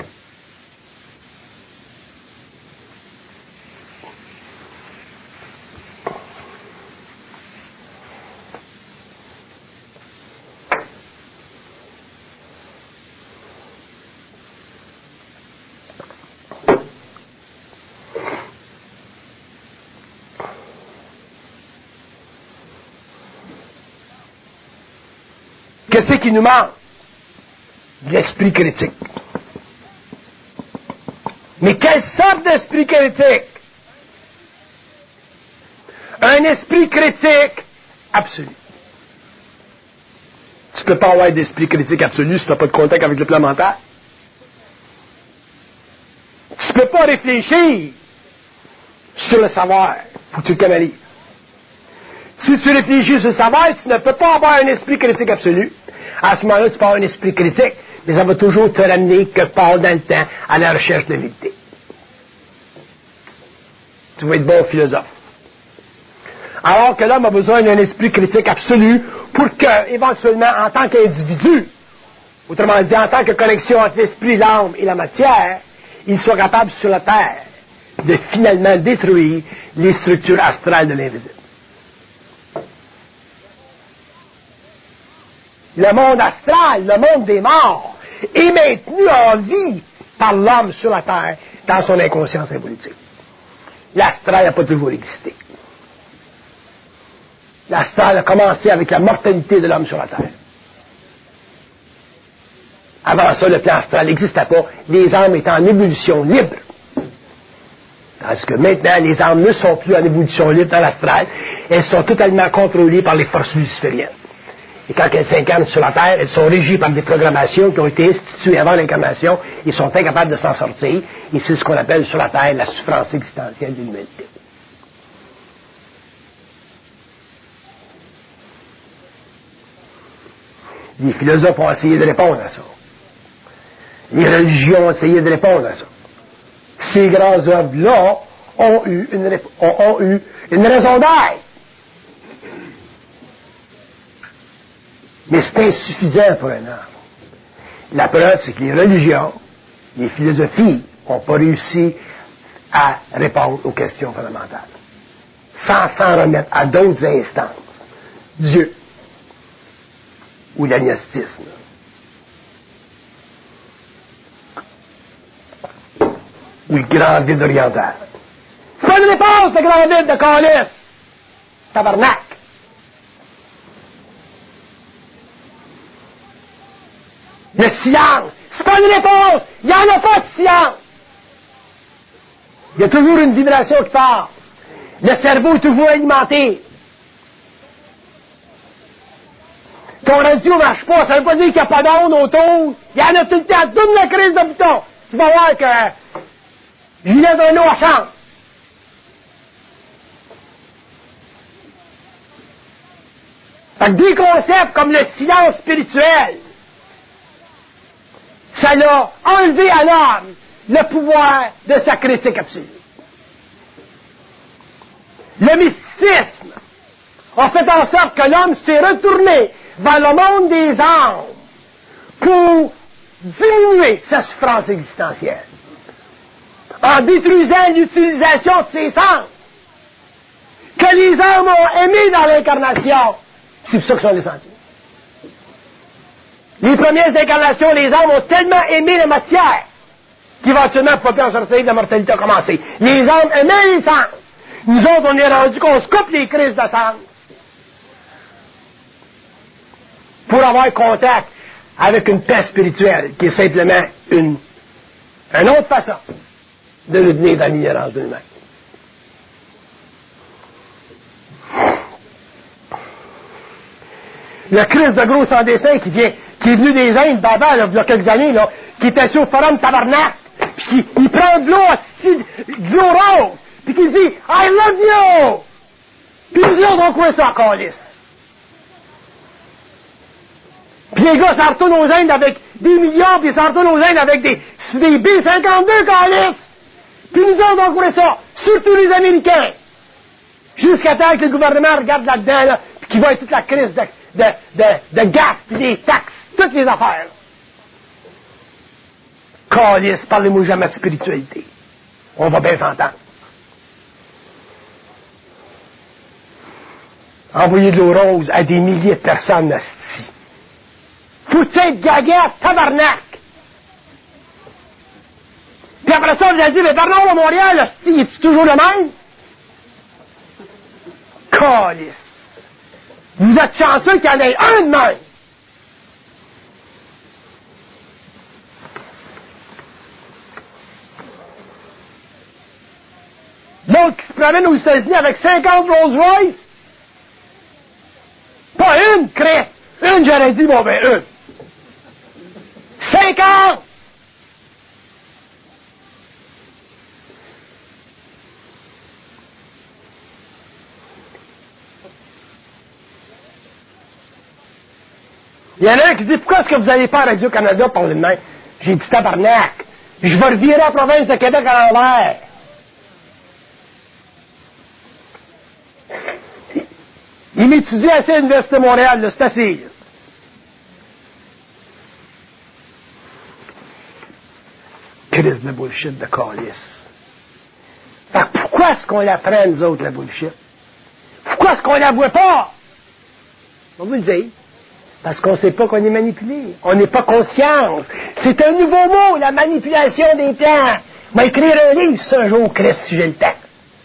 Qu'est-ce qui nous manque? L'esprit critique. Mais quelle sorte d'esprit critique? Un esprit critique absolu. Tu ne peux pas avoir d'esprit critique absolu si tu n'as pas de contact avec le plan mental. Tu ne peux pas réfléchir sur le savoir. Il faut que tu le canalises. Si tu réfléchis sur le savoir, tu ne peux pas avoir un esprit critique absolu. À ce moment-là, tu peux avoir un esprit critique, mais ça va toujours te ramener quelque part dans le temps à la recherche de la vérité. tu vas être bon philosophe. Alors que l'homme a besoin d'un esprit critique absolu pour que, éventuellement, en tant qu'individu, autrement dit, en tant que connexion entre l'esprit, l'âme et la matière, il soit capable sur la Terre de finalement détruire les structures astrales de l'invisible. Le monde astral, le monde des morts, est maintenu en vie par l'homme sur la Terre dans son inconscience évolutive. L'astral n'a pas toujours existé. L'astral a commencé avec la mortalité de l'homme sur la Terre. Avant ça, le plan astral n'existait pas. Les âmes étaient en évolution libre. Parce que maintenant, les âmes ne sont plus en évolution libre dans l'astral. Elles sont totalement contrôlées par les forces lucifériennes. Et quand elles s'incarnent sur la Terre, elles sont régies par des programmations qui ont été instituées avant l'incarnation. Ils sont incapables de s'en sortir. Et c'est ce qu'on appelle sur la Terre la souffrance existentielle de l'humanité. Les philosophes ont essayé de répondre à ça. Les religions ont essayé de répondre à ça. Ces grands œuvres-là ont eu une, ont, ont eu une raison d'être. Mais c'est insuffisant pour un homme. La preuve, c'est que les religions, les philosophies, n'ont pas réussi à répondre aux questions fondamentales. Sans s'en remettre à d'autres instances. Dieu. Ou l'agnostisme. Ou le grand vide oriental. C'est pas une réponse, le grand vide de Calice. Tabarnak. Le silence. C'est pas une réponse. Il n'y en a pas de silence. Il y a toujours une vibration qui passe. Le cerveau est toujours alimenté. Ton radio ne marche pas, ça veut pas dire qu'il n'y a pas d'onde autour. Il y en a tout le temps, toute la crise de bouton. Tu vas voir que Ginette Renaud chante. Fait que des concepts comme le silence spirituel, ça l'a enlevé à l'homme le pouvoir de sa critique absolue. Le mysticisme a fait en sorte que l'homme s'est retourné vers le monde des âmes pour diminuer sa souffrance existentielle en détruisant l'utilisation de ses sens que les âmes ont aimé dans l'incarnation. C'est pour ça qu'ils sont descendus. Les premières incarnations, les âmes ont tellement aimé la matière qu'éventuellement, ils ne pouvaient plus en sortir, la mortalité a commencé. Les âmes aimaient les sens. Nous autres, on est rendu qu'on se coupe les crises de sang pour avoir contact avec une paix spirituelle qui est simplement une, une autre façon de nous tenir dans l'ignorance de nous-mêmes. Le Christ de gros sans dessin qui vient, qui est venu des Indes d'avant, là, il y a quelques années, là, qui était sur le forum Tabarnak, puis qui il prend de l'eau, de l'eau rose, puis qui dit « I love you! » Puis nous autres, on croit ça encore lisse. Puis les gars s'en retournent aux Indes avec des millions, puis ils s'en retournent aux Indes avec des, des B cinquante-deux calices. Puis nous autres, on croit ça. Surtout les Américains. Jusqu'à temps que le gouvernement regarde là-dedans, là, puis qu'il voit toute la crise de, de, de, de gaz, puis des taxes, toutes les affaires. Calice, parlez-moi jamais de spiritualité. On va bien s'entendre. Envoyer de l'eau rose à des milliers de personnes, nasty. Faut être gaguette, tabarnak! Puis après ça, vous allez dire, mais Bernard à Montréal, hostie, est-tu toujours le même? Calice! Vous êtes chanceux qu'il y en ait un de même! L'autre qui se promène aux États-Unis avec cinquante Rolls-Royce? Pas une, Chris! Une, j'aurais dit, bon ben, une. cinquante! Il y en a un qui dit, pourquoi est-ce que vous n'allez pas à Radio-Canada parler de même? J'ai dit, tabarnak, je vais revirer la province de Québec à l'envers. Il m'étudie assez à l'Université de Montréal, là, c'est assez. Là. Crise de bullshit de calice. Fait que pourquoi est-ce qu'on la prend, nous autres, la bullshit? Pourquoi est-ce qu'on la voit pas? On va vous le dire. Parce qu'on ne sait pas qu'on est manipulé. On n'est pas conscience. C'est un nouveau mot, la manipulation des plans. Je vais écrire un livre sur un jour, Christ, si j'ai le temps.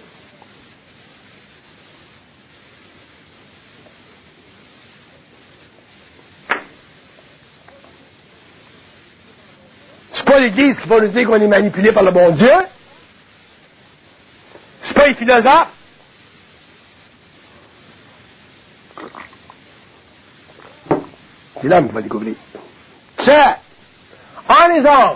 C'est pas l'Église qui va nous dire qu'on est manipulé par le bon Dieu. C'est pas les philosophes. C'est l'homme qui va découvrir. C'est en les hommes.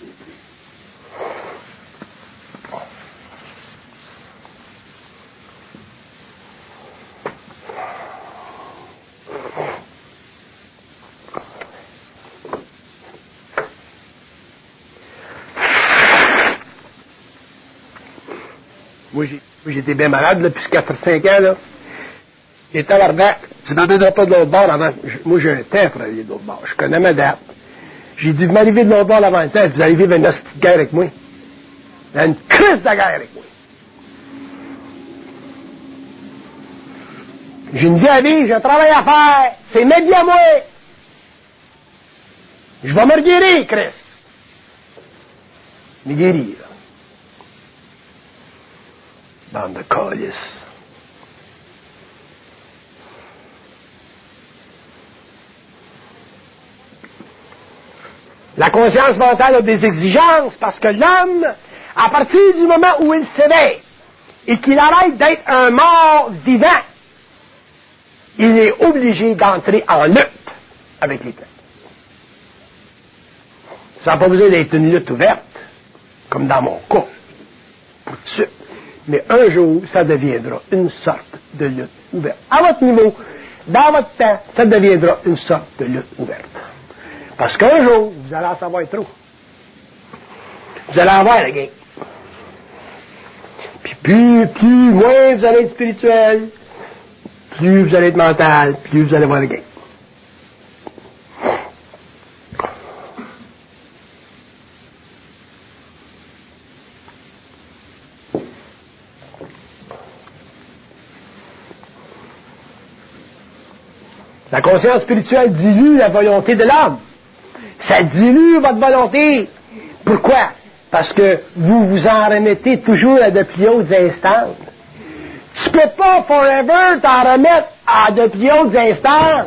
Moi, j'ai, moi, j'étais bien malade, là, depuis quatre cinq ans, là. Et tabarnak, tu m'amèneras pas de l'autre bord avant. Je, moi, j'ai un temps pour aller de l'autre bord. Je connais ma date. J'ai dit, vous m'arrivez de l'autre bord avant le temps, vous arrivez vers une petite guerre avec moi. Il y a une crise de guerre avec moi. J'ai une vie à vivre, j'ai un travail à faire. C'est mes vies à moi. Je vais me guérir, Chris. Me guérir. Bande de calices. La conscience mentale a des exigences parce que l'homme, à partir du moment où il s'éveille et qu'il arrête d'être un mort vivant, il est obligé d'entrer en lutte avec les peuples. Ça n'a pas besoin d'être une lutte ouverte, comme dans mon cas, pour tout de suite. Mais un jour, ça deviendra une sorte de lutte ouverte. À votre niveau, dans votre temps, ça deviendra une sorte de lutte ouverte. Parce qu'un jour, vous allez en savoir trop. Vous allez avoir la game. Puis plus, plus, moins vous allez être spirituel, plus vous allez être mental, plus vous allez avoir la game. La conscience spirituelle dilue la volonté de l'homme. Ça dilue votre volonté. Pourquoi? Parce que vous vous en remettez toujours à de plus hautes instances. Tu ne peux pas forever t'en remettre à de plus hautes instances.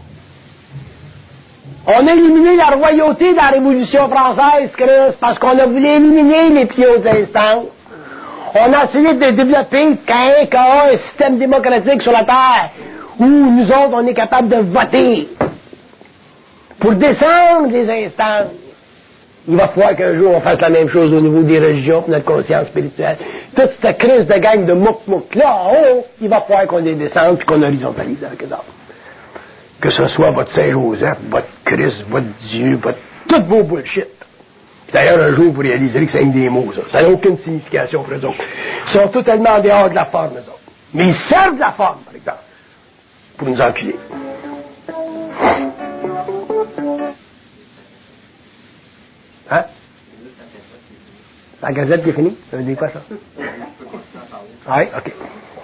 On a éliminé la royauté dans la Révolution française, Chris, parce qu'on a voulu éliminer les plus hautes instances. On a essayé de développer un système démocratique sur la Terre où nous autres, on est capable de voter pour descendre les instances. Il va falloir qu'un jour, on fasse la même chose au niveau des religions, notre conscience spirituelle. Toute cette crise de gang de mouk-mouk là, en haut, il va falloir qu'on les descende et qu'on horizontalise avec eux autres. Que ce soit votre Saint-Joseph, votre Christ, votre Dieu, votre... toutes vos bullshit. D'ailleurs, un jour, vous réaliserez que c'est une des mots, ça. Ça n'a aucune signification pour eux autres. Ils sont totalement en dehors de la forme, eux autres. Mais ils servent de la forme, par exemple, pour nous enculer. Hein? La gazette qui est finie? Ça veut dire quoi, ça? Ah oui? OK.